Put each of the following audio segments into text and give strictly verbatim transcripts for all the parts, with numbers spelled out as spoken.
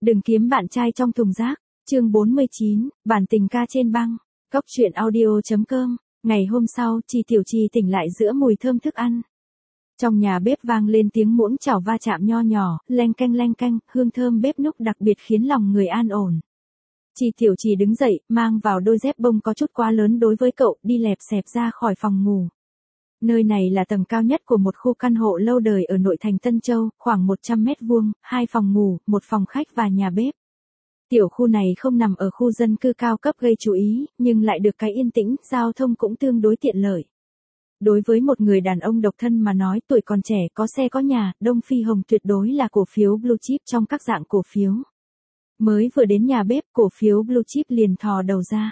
Đừng kiếm bạn trai trong thùng rác. Chương bốn mươi chín, bản tình ca trên băng. Cốc truyện audio chấm com. Ngày hôm sau, Chi Tiểu Chi tỉnh lại giữa mùi thơm thức ăn. Trong nhà bếp vang lên tiếng muỗng chảo va chạm nho nhỏ, leng canh leng canh, hương thơm bếp núc đặc biệt khiến lòng người an ổn. Chi Tiểu Chi đứng dậy, mang vào đôi dép bông có chút quá lớn đối với cậu, đi lẹp xẹp ra khỏi phòng ngủ. Nơi này là tầng cao nhất của một khu căn hộ lâu đời ở nội thành Tân Châu, khoảng một trăm mét vuông, hai phòng ngủ, một phòng khách và nhà bếp. Tiểu khu này không nằm ở khu dân cư cao cấp gây chú ý, nhưng lại được cái yên tĩnh, giao thông cũng tương đối tiện lợi. Đối với một người đàn ông độc thân mà nói tuổi còn trẻ có xe có nhà, Đông Phi Hồng tuyệt đối là cổ phiếu blue chip trong các dạng cổ phiếu. Mới vừa đến nhà bếp, cổ phiếu blue chip liền thò đầu ra.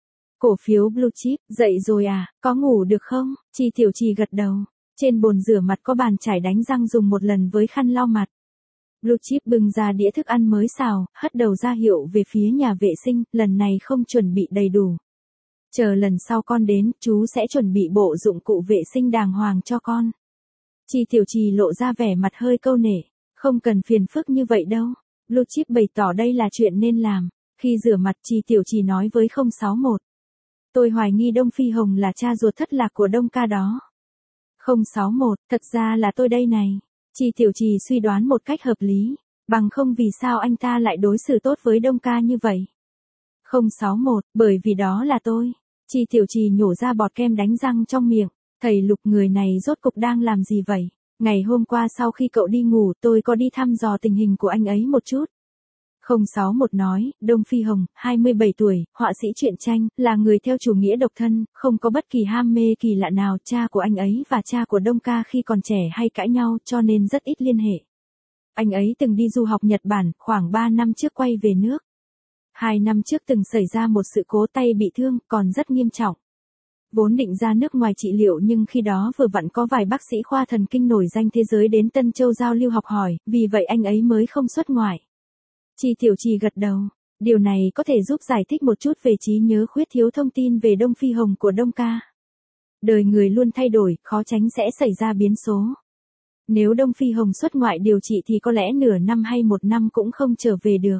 Cổ phiếu blue chip, dậy rồi à, có ngủ được không? Chi Tiểu Chi gật đầu. Trên bồn rửa mặt có bàn chải đánh răng dùng một lần với khăn lau mặt. Blue chip bưng ra đĩa thức ăn mới xào, hất đầu ra hiệu về phía nhà vệ sinh, lần này không chuẩn bị đầy đủ. Chờ lần sau con đến, chú sẽ chuẩn bị bộ dụng cụ vệ sinh đàng hoàng cho con. Chi Tiểu Chi lộ ra vẻ mặt hơi câu nể. Không cần phiền phức như vậy đâu. Blue chip bày tỏ đây là chuyện nên làm. Khi rửa mặt Chi Tiểu Chi nói với không sáu một. Tôi hoài nghi Đông Phi Hồng là cha ruột thất lạc của Đông ca đó. không sáu một, thật ra là tôi đây này. Chi Tiểu Chi suy đoán một cách hợp lý. Bằng không vì sao anh ta lại đối xử tốt với Đông ca như vậy. không sáu một, bởi vì đó là tôi. Chi Tiểu Chi nhổ ra bọt kem đánh răng trong miệng. Thầy Lục người này rốt cục đang làm gì vậy? Ngày hôm qua sau khi cậu đi ngủ tôi có đi thăm dò tình hình của anh ấy một chút. không sáu một nói, Đông Phi Hồng, hai mươi bảy tuổi, họa sĩ truyện tranh, là người theo chủ nghĩa độc thân, không có bất kỳ ham mê kỳ lạ nào. Cha của anh ấy và cha của Đông ca khi còn trẻ hay cãi nhau cho nên rất ít liên hệ. Anh ấy từng đi du học Nhật Bản, khoảng ba năm trước quay về nước. Hai năm trước từng xảy ra một sự cố tay bị thương, còn rất nghiêm trọng. Vốn định ra nước ngoài trị liệu nhưng khi đó vừa vặn có vài bác sĩ khoa thần kinh nổi danh thế giới đến Tân Châu giao lưu học hỏi, vì vậy anh ấy mới không xuất ngoại. Chi Tiểu Chi gật đầu. Điều này có thể giúp giải thích một chút về trí nhớ khuyết thiếu thông tin về Đông Phi Hồng của Đông ca. Đời người luôn thay đổi, khó tránh sẽ xảy ra biến số. Nếu Đông Phi Hồng xuất ngoại điều trị thì có lẽ nửa năm hay một năm cũng không trở về được.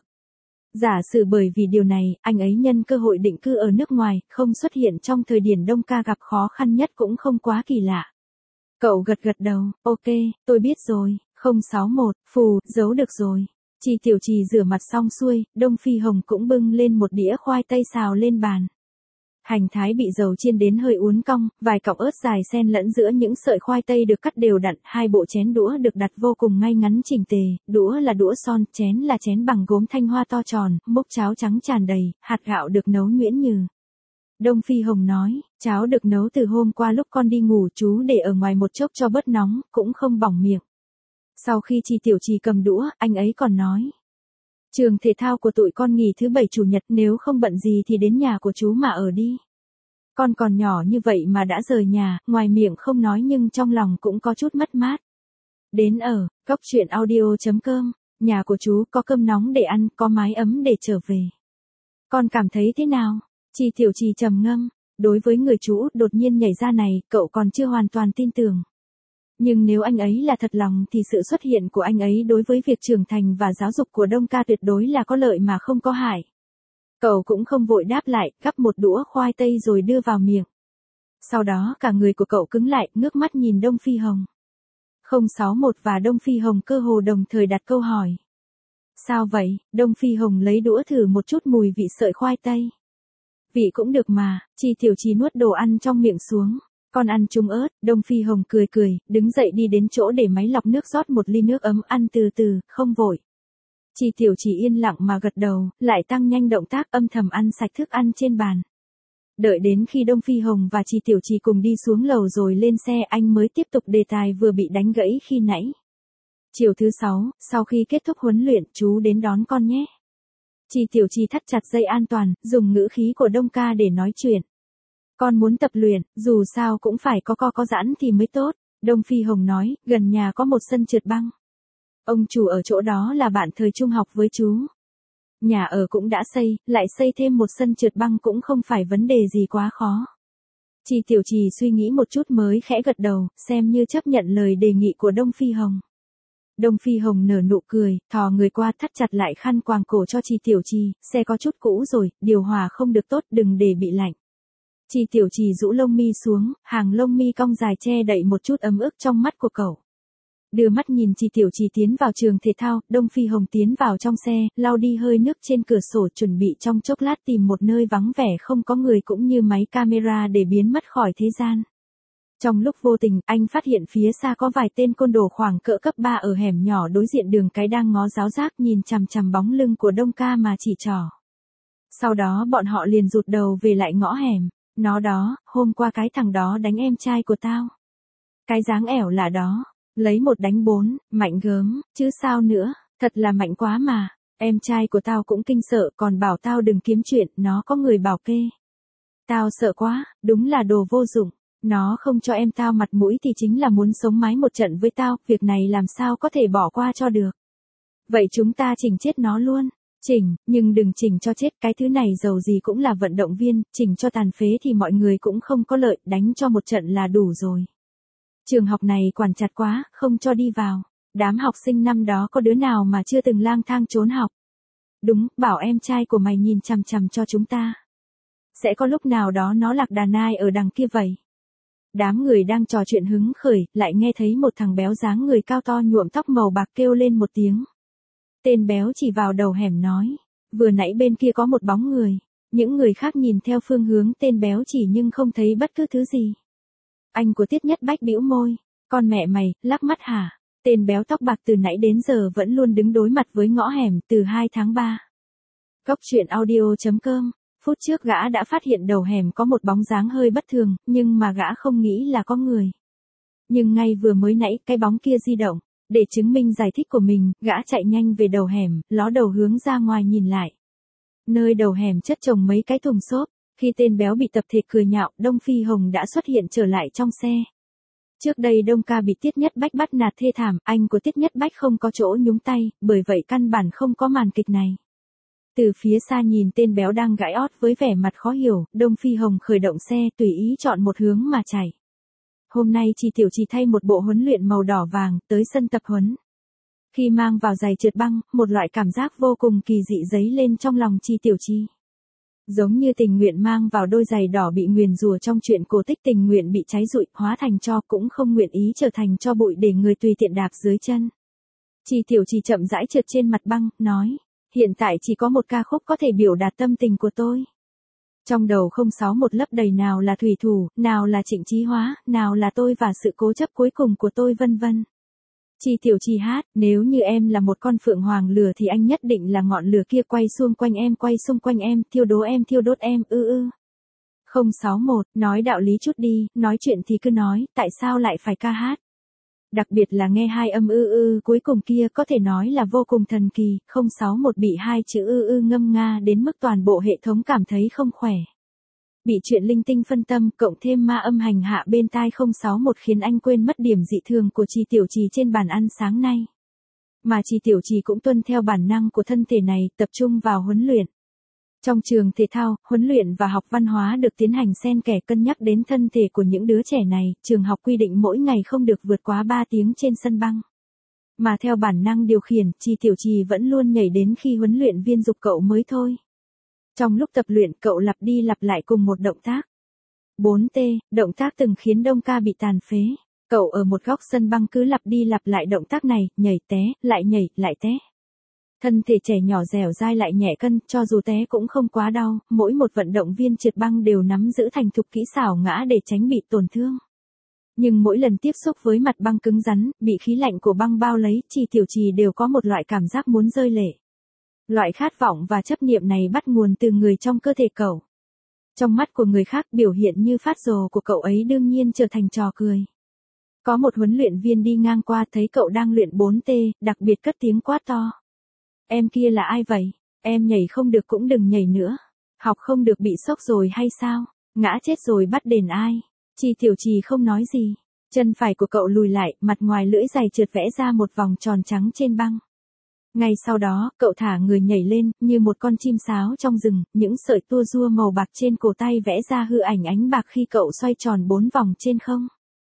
Giả sử bởi vì điều này, anh ấy nhân cơ hội định cư ở nước ngoài, không xuất hiện trong thời điểm Đông ca gặp khó khăn nhất cũng không quá kỳ lạ. Cậu gật gật đầu, ok, tôi biết rồi. không sáu một, phù, giấu được rồi. Chi Tiểu Chi rửa mặt xong xuôi, Đông Phi Hồng cũng bưng lên một đĩa khoai tây xào lên bàn. Hành thái bị dầu chiên đến hơi uốn cong, vài cọng ớt dài xen lẫn giữa những sợi khoai tây được cắt đều đặn, hai bộ chén đũa được đặt vô cùng ngay ngắn chỉnh tề, đũa là đũa son, chén là chén bằng gốm thanh hoa to tròn, mốc cháo trắng tràn đầy, hạt gạo được nấu nhuyễn nhừ. Đông Phi Hồng nói, cháo được nấu từ hôm qua lúc con đi ngủ chú để ở ngoài một chốc cho bớt nóng, cũng không bỏng miệng. Sau khi Chi Tiểu Chi cầm đũa, anh ấy còn nói. Trường thể thao của tụi con nghỉ thứ bảy chủ nhật, nếu không bận gì thì đến nhà của chú mà ở đi. Con còn nhỏ như vậy mà đã rời nhà, ngoài miệng không nói nhưng trong lòng cũng có chút mất mát. Đến ở, cốc truyện audio chấm com, nhà của chú có cơm nóng để ăn, có mái ấm để trở về. Con cảm thấy thế nào? Chi Tiểu Chi trầm ngâm, đối với người chú út đột nhiên nhảy ra này, cậu còn chưa hoàn toàn tin tưởng. Nhưng nếu anh ấy là thật lòng thì sự xuất hiện của anh ấy đối với việc trưởng thành và giáo dục của Đông ca tuyệt đối là có lợi mà không có hại. Cậu cũng không vội đáp lại, gắp một đũa khoai tây rồi đưa vào miệng. Sau đó cả người của cậu cứng lại, ngước mắt nhìn Đông Phi Hồng. không sáu một và Đông Phi Hồng cơ hồ đồng thời đặt câu hỏi. Sao vậy? Đông Phi Hồng lấy đũa thử một chút mùi vị sợi khoai tây. Vị cũng được mà. Chi Tiểu Chi nuốt đồ ăn trong miệng xuống. Con ăn chung ớt. Đông Phi Hồng cười cười, đứng dậy đi đến chỗ để máy lọc nước rót một ly nước ấm, ăn từ từ, không vội. Chi Tiểu Chi yên lặng mà gật đầu, lại tăng nhanh động tác âm thầm ăn sạch thức ăn trên bàn. Đợi đến khi Đông Phi Hồng và Chi Tiểu Chi cùng đi xuống lầu rồi lên xe, anh mới tiếp tục đề tài vừa bị đánh gãy khi nãy. Chiều thứ sáu, sau khi kết thúc huấn luyện, chú đến đón con nhé. Chi Tiểu Chi thắt chặt dây an toàn, dùng ngữ khí của Đông ca để nói chuyện. Con muốn tập luyện, dù sao cũng phải có co có giãn thì mới tốt. Đông Phi Hồng nói, gần nhà có một sân trượt băng. Ông chủ ở chỗ đó là bạn thời trung học với chú. Nhà ở cũng đã xây, lại xây thêm một sân trượt băng cũng không phải vấn đề gì quá khó. Chi Tiểu Chi suy nghĩ một chút mới khẽ gật đầu, xem như chấp nhận lời đề nghị của Đông Phi Hồng. Đông Phi Hồng nở nụ cười, thò người qua thắt chặt lại khăn quàng cổ cho Chi Tiểu Trì, xe có chút cũ rồi, điều hòa không được tốt, đừng để bị lạnh. Chi Tiểu Trì rũ lông mi xuống, hàng lông mi cong dài che đậy một chút ấm ức trong mắt của cậu. Đưa mắt nhìn Chi Tiểu Trì tiến vào trường thể thao, Đông Phi Hồng tiến vào trong xe, lau đi hơi nước trên cửa sổ, chuẩn bị trong chốc lát tìm một nơi vắng vẻ không có người cũng như máy camera để biến mất khỏi thế gian. Trong lúc vô tình, anh phát hiện phía xa có vài tên côn đồ khoảng cỡ cấp ba ở hẻm nhỏ đối diện đường cái đang ngó giáo giác nhìn chằm chằm bóng lưng của Đông ca mà chỉ trỏ. Sau đó bọn họ liền rụt đầu về lại ngõ hẻm. Nó đó, hôm qua cái thằng đó đánh em trai của tao. Cái dáng ẻo là đó, lấy một đánh bốn, mạnh gớm, chứ sao nữa, thật là mạnh quá mà. Em trai của tao cũng kinh sợ, còn bảo tao đừng kiếm chuyện, nó có người bảo kê. Tao sợ quá, đúng là đồ vô dụng. Nó không cho em tao mặt mũi thì chính là muốn sống mái một trận với tao, việc này làm sao có thể bỏ qua cho được. Vậy chúng ta chỉnh chết nó luôn. Chỉnh, nhưng đừng chỉnh cho chết, cái thứ này dầu gì cũng là vận động viên, chỉnh cho tàn phế thì mọi người cũng không có lợi, đánh cho một trận là đủ rồi. Trường học này quản chặt quá, không cho đi vào. Đám học sinh năm đó có đứa nào mà chưa từng lang thang trốn học. Đúng, bảo em trai của mày nhìn chằm chằm cho chúng ta. Sẽ có lúc nào đó nó lạc đàn ai ở đằng kia vậy. Đám người đang trò chuyện hứng khởi, lại nghe thấy một thằng béo dáng người cao to nhuộm tóc màu bạc kêu lên một tiếng. Tên béo chỉ vào đầu hẻm nói, vừa nãy bên kia có một bóng người. Những người khác nhìn theo phương hướng tên béo chỉ nhưng không thấy bất cứ thứ gì. Anh của Tiết Nhất Bách bĩu môi, con mẹ mày, lắc mắt hả? Tên béo tóc bạc từ nãy đến giờ vẫn luôn đứng đối mặt với ngõ hẻm từ hai tháng ba. Cốc truyện audio chấm com. Phút trước gã đã phát hiện đầu hẻm có một bóng dáng hơi bất thường, nhưng mà gã không nghĩ là có người. Nhưng ngay vừa mới nãy cái bóng kia di động. Để chứng minh giải thích của mình, gã chạy nhanh về đầu hẻm, ló đầu hướng ra ngoài nhìn lại. Nơi đầu hẻm chất chồng mấy cái thùng xốp, khi tên béo bị tập thể cười nhạo, Đông Phi Hồng đã xuất hiện trở lại trong xe. Trước đây Đông ca bị Tiết Nhất Bách bắt nạt thê thảm, anh của Tiết Nhất Bách không có chỗ nhúng tay, bởi vậy căn bản không có màn kịch này. Từ phía xa nhìn tên béo đang gãi ót với vẻ mặt khó hiểu, Đông Phi Hồng khởi động xe, tùy ý chọn một hướng mà chạy. Hôm nay Chi Tiểu Trì thay một bộ huấn luyện màu đỏ vàng, tới sân tập huấn. Khi mang vào giày trượt băng, một loại cảm giác vô cùng kỳ dị dấy lên trong lòng Chi Tiểu Trì. Giống như tình nguyện mang vào đôi giày đỏ bị nguyền rủa trong chuyện cổ tích tình nguyện bị cháy rụi, hóa thành tro cũng không nguyện ý trở thành tro bụi để người tùy tiện đạp dưới chân. Chi Tiểu Trì chậm rãi trượt trên mặt băng, nói, hiện tại chỉ có một ca khúc có thể biểu đạt tâm tình của tôi. Trong đầu không sáu một lấp đầy nào là thủy thủ, nào là Trịnh Chí Hóa, nào là tôi và sự cố chấp cuối cùng của tôi vân vân. Chi Tiểu Trì hát, nếu như em là một con phượng hoàng lửa thì anh nhất định là ngọn lửa kia quay xung quanh em, quay xung quanh em, thiêu đố em, thiêu đốt em, ư ư. không sáu một, nói đạo lý chút đi, nói chuyện thì cứ nói, tại sao lại phải ca hát? Đặc biệt là nghe hai âm ư ư cuối cùng kia có thể nói là vô cùng thần kỳ, không sáu một bị hai chữ ư ư ngâm nga đến mức toàn bộ hệ thống cảm thấy không khỏe. Bị chuyện linh tinh phân tâm cộng thêm ma âm hành hạ bên tai không sáu một khiến anh quên mất điểm dị thường của Chi Tiểu Trì trên bàn ăn sáng nay. Mà Chi Tiểu Trì cũng tuân theo bản năng của thân thể này, tập trung vào huấn luyện. Trong trường thể thao, huấn luyện và học văn hóa được tiến hành xen kẽ cân nhắc đến thân thể của những đứa trẻ này, trường học quy định mỗi ngày không được vượt quá ba tiếng trên sân băng. Mà theo bản năng điều khiển, Chi Tiểu Trì vẫn luôn nhảy đến khi huấn luyện viên giục cậu mới thôi. Trong lúc tập luyện, cậu lặp đi lặp lại cùng một động tác. bốn T, động tác từng khiến Đông ca bị tàn phế. Cậu ở một góc sân băng cứ lặp đi lặp lại động tác này, nhảy té, lại nhảy, lại té. Thân thể trẻ nhỏ dẻo dai lại nhẹ cân, cho dù té cũng không quá đau, mỗi một vận động viên trượt băng đều nắm giữ thành thục kỹ xảo ngã để tránh bị tổn thương. Nhưng mỗi lần tiếp xúc với mặt băng cứng rắn, bị khí lạnh của băng bao lấy, Chi Tiểu Trì đều có một loại cảm giác muốn rơi lệ. Loại khát vọng và chấp niệm này bắt nguồn từ người trong cơ thể cậu. Trong mắt của người khác biểu hiện như phát rồ của cậu ấy đương nhiên trở thành trò cười. Có một huấn luyện viên đi ngang qua thấy cậu đang luyện bốn T, đặc biệt cất tiếng quát to. Em kia là ai vậy? Em nhảy không được cũng đừng nhảy nữa. Học không được bị sốc rồi hay sao? Ngã chết rồi bắt đền ai? Chi Tiểu Trì không nói gì. Chân phải của cậu lùi lại, mặt ngoài lưỡi giày trượt vẽ ra một vòng tròn trắng trên băng. Ngay sau đó, cậu thả người nhảy lên, như một con chim sáo trong rừng, những sợi tua rua màu bạc trên cổ tay vẽ ra hư ảnh ánh bạc khi cậu xoay tròn bốn vòng trên không.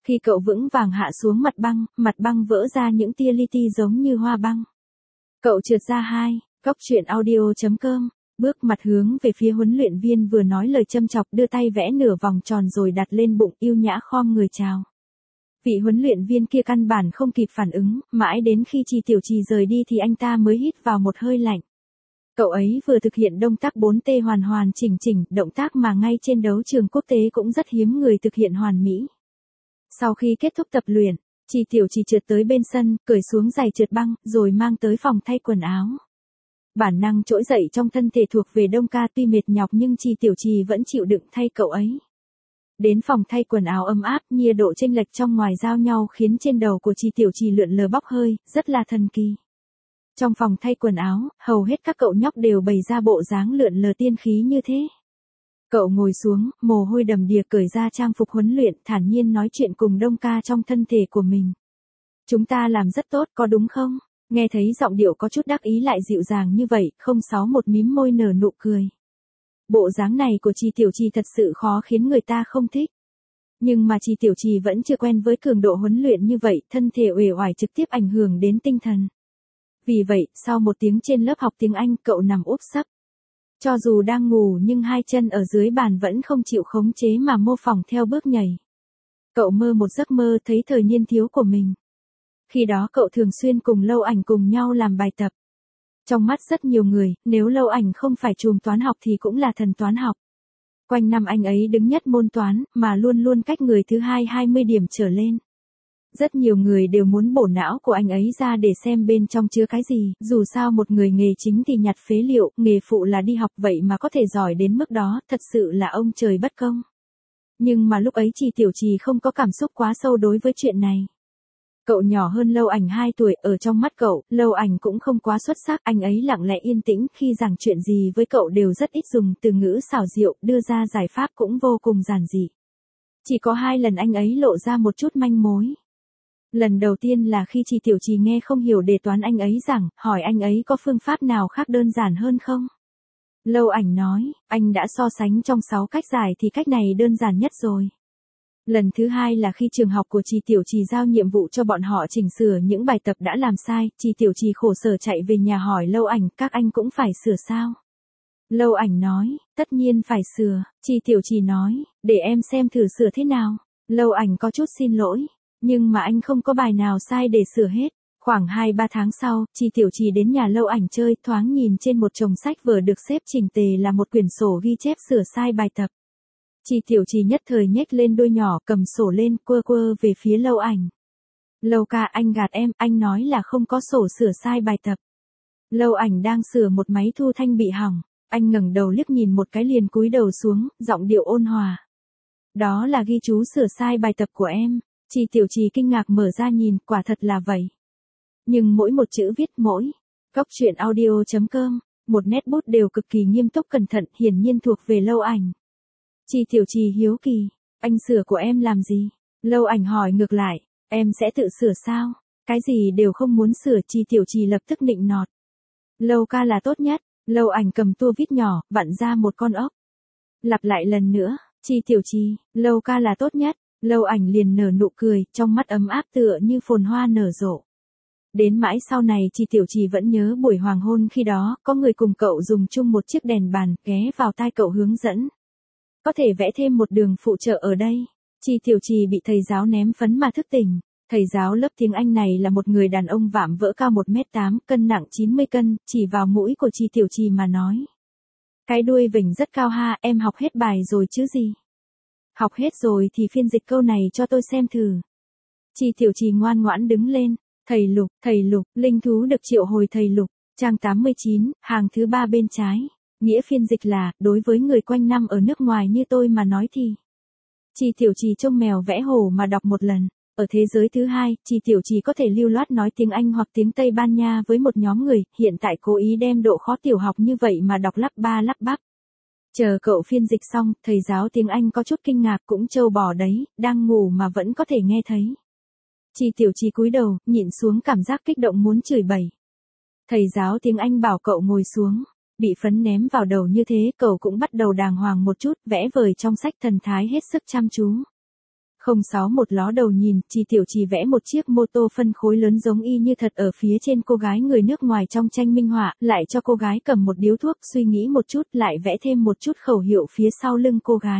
Khi cậu vững vàng hạ xuống mặt băng, mặt băng vỡ ra những tia li ti giống như hoa băng. Cậu trượt ra hai, cốc truyện audio chấm com, bước mặt hướng về phía huấn luyện viên vừa nói lời châm chọc, đưa tay vẽ nửa vòng tròn rồi đặt lên bụng, yêu nhã khom người chào. Vị huấn luyện viên kia căn bản không kịp phản ứng, mãi đến khi Chi Tiểu Trì rời đi thì anh ta mới hít vào một hơi lạnh. Cậu ấy vừa thực hiện động tác bốn T hoàn hoàn chỉnh chỉnh, động tác mà ngay trên đấu trường quốc tế cũng rất hiếm người thực hiện hoàn mỹ. Sau khi kết thúc tập luyện, Chi Tiểu Trì trượt tới bên sân, cởi xuống giày trượt băng, rồi mang tới phòng thay quần áo. Bản năng trỗi dậy trong thân thể thuộc về Đông Ca, tuy mệt nhọc nhưng Chi Tiểu Trì vẫn chịu đựng thay cậu ấy. Đến phòng thay quần áo ấm áp, nhiệt độ chênh lệch trong ngoài giao nhau khiến trên đầu của Chi Tiểu Trì lượn lờ bốc hơi, rất là thần kỳ. Trong phòng thay quần áo, hầu hết các cậu nhóc đều bày ra bộ dáng lượn lờ tiên khí như thế. Cậu ngồi xuống, mồ hôi đầm đìa, cởi ra trang phục huấn luyện, thản nhiên nói chuyện cùng Đông Ca trong thân thể của mình. Chúng ta làm rất tốt, có đúng không? Nghe thấy giọng điệu có chút đắc ý lại dịu dàng như vậy, không sáu một mím môi nở nụ cười. Bộ dáng này của Chi Tiểu Trì thật sự khó khiến người ta không thích. Nhưng mà Chi Tiểu Trì vẫn chưa quen với cường độ huấn luyện như vậy, thân thể uể oải trực tiếp ảnh hưởng đến tinh thần. Vì vậy, sau một tiếng trên lớp học tiếng Anh, cậu nằm úp sấp. Cho dù đang ngủ nhưng hai chân ở dưới bàn vẫn không chịu khống chế mà mô phỏng theo bước nhảy. Cậu mơ một giấc mơ thấy thời niên thiếu của mình. Khi đó cậu thường xuyên cùng Lâu Ảnh cùng nhau làm bài tập. Trong mắt rất nhiều người, nếu Lâu Ảnh không phải trùm toán học thì cũng là thần toán học. Quanh năm anh ấy đứng nhất môn toán, mà luôn luôn cách người thứ hai hai mươi điểm trở lên. Rất nhiều người đều muốn bổ não của anh ấy ra để xem bên trong chứa cái gì, dù sao một người nghề chính thì nhặt phế liệu, nghề phụ là đi học, vậy mà có thể giỏi đến mức đó, thật sự là ông trời bất công. Nhưng mà lúc ấy Chi Tiểu Trì không có cảm xúc quá sâu đối với chuyện này. Cậu nhỏ hơn Lâu Ảnh hai tuổi, ở trong mắt cậu, Lâu Ảnh cũng không quá xuất sắc, anh ấy lặng lẽ yên tĩnh, khi giảng chuyện gì với cậu đều rất ít dùng từ ngữ xảo diệu, đưa ra giải pháp cũng vô cùng giản dị. Chỉ có hai lần anh ấy lộ ra một chút manh mối. Lần đầu tiên là khi Chi Tiểu Trì nghe không hiểu đề toán anh ấy giảng, hỏi anh ấy có phương pháp nào khác đơn giản hơn không? Lâu Ảnh nói, anh đã so sánh trong sáu cách giải thì cách này đơn giản nhất rồi. Lần thứ hai là khi trường học của Chi Tiểu Trì giao nhiệm vụ cho bọn họ chỉnh sửa những bài tập đã làm sai, Chi Tiểu Trì khổ sở chạy về nhà hỏi Lâu Ảnh, các anh cũng phải sửa sao? Lâu Ảnh nói, tất nhiên phải sửa. Chi Tiểu Trì nói, để em xem thử sửa thế nào. Lâu Ảnh có chút xin lỗi, nhưng mà anh không có bài nào sai để sửa hết. Khoảng hai ba tháng sau, Chi Tiểu Trì đến nhà Lâu Ảnh chơi, thoáng nhìn trên một chồng sách vở được xếp chỉnh tề là một quyển sổ ghi chép sửa sai bài tập. Chi Tiểu Trì nhất thời nhếch lên đôi nhỏ, cầm sổ lên, quơ quơ về phía Lâu Ảnh. Lâu ca, anh gạt em, anh nói là không có sổ sửa sai bài tập. Lâu Ảnh đang sửa một máy thu thanh bị hỏng, anh ngẩng đầu liếc nhìn một cái liền cúi đầu xuống, giọng điệu ôn hòa. Đó là ghi chú sửa sai bài tập của em. Chi Tiểu Trì kinh ngạc mở ra nhìn, quả thật là vậy. Nhưng mỗi một chữ viết, mỗi cốc truyện audio chấm com, một nét bút đều cực kỳ nghiêm túc cẩn thận, hiển nhiên thuộc về Lâu Ảnh. Chi Tiểu Trì hiếu kỳ, anh sửa của em làm gì? Lâu Ảnh hỏi ngược lại, em sẽ tự sửa sao? Cái gì đều không muốn sửa. Chi Tiểu Trì lập tức nịnh nọt. Lâu ca là tốt nhất. Lâu Ảnh cầm tua vít nhỏ, vặn ra một con ốc. Lặp lại lần nữa, Chi Tiểu Trì, Lâu ca là tốt nhất. Lâu Ảnh liền nở nụ cười, trong mắt ấm áp tựa như phồn hoa nở rộ. Đến mãi sau này Chi Tiểu Trì vẫn nhớ buổi hoàng hôn khi đó, có người cùng cậu dùng chung một chiếc đèn bàn, ghé vào tai cậu hướng dẫn. Có thể vẽ thêm một đường phụ trợ ở đây. Chi Tiểu Trì bị thầy giáo ném phấn mà thức tỉnh. Thầy giáo lớp tiếng Anh này là một người đàn ông vạm vỡ cao một mét tám, cân nặng chín mươi cân, chỉ vào mũi của Chi Tiểu Trì mà nói. Cái đuôi vểnh rất cao ha, em học hết bài rồi chứ gì? Học hết rồi thì phiên dịch câu này cho tôi xem thử. Chi Tiểu Trì ngoan ngoãn đứng lên. Thầy Lục, thầy Lục, linh thú được triệu hồi thầy Lục. Trang tám mươi chín, hàng thứ ba bên trái. Nghĩa phiên dịch là, đối với người quanh năm ở nước ngoài như tôi mà nói thì. Chi Tiểu Trì trông mèo vẽ hổ mà đọc một lần. Ở thế giới thứ hai, Chi Tiểu Trì có thể lưu loát nói tiếng Anh hoặc tiếng Tây Ban Nha với một nhóm người, hiện tại cố ý đem độ khó tiểu học như vậy mà đọc lắp ba lắp bắp. Chờ cậu phiên dịch xong, thầy giáo tiếng Anh có chút kinh ngạc, cũng trâu bò đấy, đang ngủ mà vẫn có thể nghe thấy. Chi Tiểu Trì cúi đầu, nhịn xuống cảm giác kích động muốn chửi bậy. Thầy giáo tiếng Anh bảo cậu ngồi xuống, bị phấn ném vào đầu như thế, cậu cũng bắt đầu đàng hoàng một chút, vẽ vời trong sách, thần thái hết sức chăm chú. không sáu một ló đầu nhìn, Trì Tiểu Trì vẽ một chiếc mô tô phân khối lớn giống y như thật ở phía trên cô gái người nước ngoài trong tranh minh họa, lại cho cô gái cầm một điếu thuốc, suy nghĩ một chút, lại vẽ thêm một chút khẩu hiệu phía sau lưng cô gái.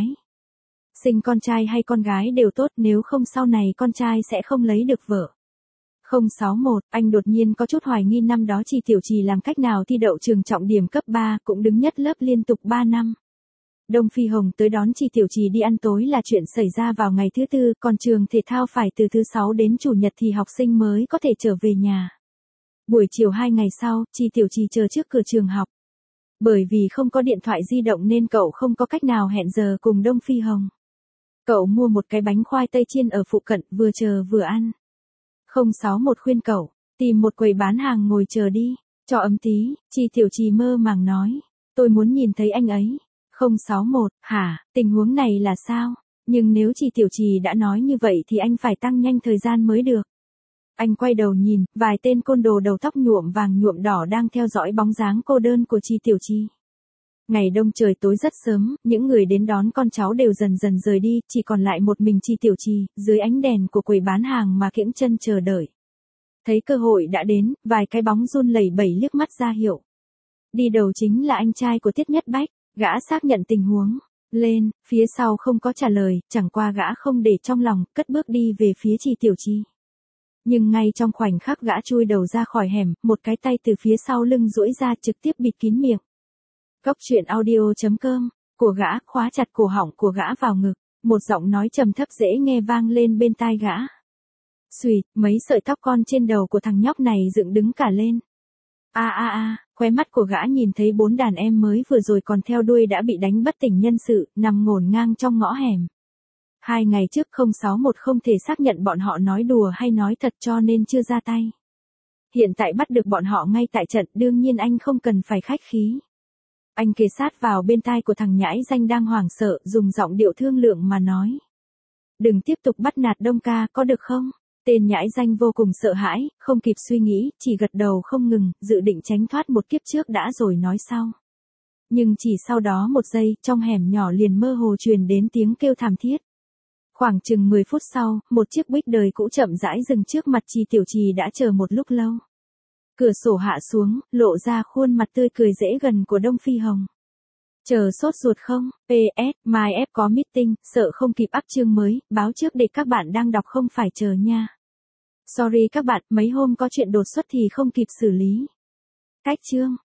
Sinh con trai hay con gái đều tốt, nếu không sau này con trai sẽ không lấy được vợ. không sáu một, anh đột nhiên có chút hoài nghi năm đó Trì Tiểu Trì làm cách nào thi đậu trường trọng điểm cấp ba, cũng đứng nhất lớp liên tục ba năm. Đông Phi Hồng tới đón Trì Tiểu Trì đi ăn tối là chuyện xảy ra vào ngày thứ tư, còn trường thể thao phải từ thứ sáu đến chủ nhật thì học sinh mới có thể trở về nhà. Buổi chiều hai ngày sau, Trì Tiểu Trì chờ trước cửa trường học. Bởi vì không có điện thoại di động nên cậu không có cách nào hẹn giờ cùng Đông Phi Hồng. Cậu mua một cái bánh khoai tây chiên ở phụ cận, vừa chờ vừa ăn. không sáu một khuyên cậu, tìm một quầy bán hàng ngồi chờ đi, cho ấm tí, Trì Tiểu Trì mơ màng nói. Tôi muốn nhìn thấy anh ấy. không sáu một, hả, tình huống này là sao? Nhưng nếu Trì Tiểu Trì đã nói như vậy thì anh phải tăng nhanh thời gian mới được. Anh quay đầu nhìn, vài tên côn đồ đầu tóc nhuộm vàng nhuộm đỏ đang theo dõi bóng dáng cô đơn của Trì Tiểu Trì. Ngày đông trời tối rất sớm, những người đến đón con cháu đều dần dần rời đi, chỉ còn lại một mình Trì Tiểu Trì, dưới ánh đèn của quầy bán hàng mà kiễng chân chờ đợi. Thấy cơ hội đã đến, vài cái bóng run lẩy bẩy liếc mắt ra hiệu. Đi đầu chính là anh trai của Tiết Nhất Bách, gã xác nhận tình huống. Lên, phía sau không có trả lời, chẳng qua gã không để trong lòng, cất bước đi về phía Trì Tiểu Trì. Nhưng ngay trong khoảnh khắc gã chui đầu ra khỏi hẻm, một cái tay từ phía sau lưng duỗi ra trực tiếp bịt kín miệng. Cốc truyện audio chấm com, của gã khóa chặt cổ họng của gã vào ngực, một giọng nói trầm thấp dễ nghe vang lên bên tai gã. Xùi, mấy sợi tóc con trên đầu của thằng nhóc này dựng đứng cả lên. A a a, khóe mắt của gã nhìn thấy bốn đàn em mới vừa rồi còn theo đuôi đã bị đánh bất tỉnh nhân sự, nằm ngổn ngang trong ngõ hẻm. Hai ngày trước không sáu một không thể xác nhận bọn họ nói đùa hay nói thật cho nên chưa ra tay. Hiện tại bắt được bọn họ ngay tại trận, đương nhiên anh không cần phải khách khí. Anh kề sát vào bên tai của thằng nhãi danh đang hoảng sợ, dùng giọng điệu thương lượng mà nói. Đừng tiếp tục bắt nạt Đông ca, có được không? Tên nhãi danh vô cùng sợ hãi, không kịp suy nghĩ, chỉ gật đầu không ngừng, dự định tránh thoát một kiếp trước đã rồi nói sau. Nhưng chỉ sau đó một giây, trong hẻm nhỏ liền mơ hồ truyền đến tiếng kêu thảm thiết. Khoảng chừng mười phút sau, một chiếc Buick đời cũ chậm rãi dừng trước mặt Trì Tiểu Trì đã chờ một lúc lâu. Cửa sổ hạ xuống, lộ ra khuôn mặt tươi cười dễ gần của Đông Phi Hồng. Chờ sốt ruột không? pê ét, mai ép có meeting, sợ không kịp up chương mới, báo trước để các bạn đang đọc không phải chờ nha. Sorry các bạn, mấy hôm có chuyện đột xuất thì không kịp xử lý. Cách chương.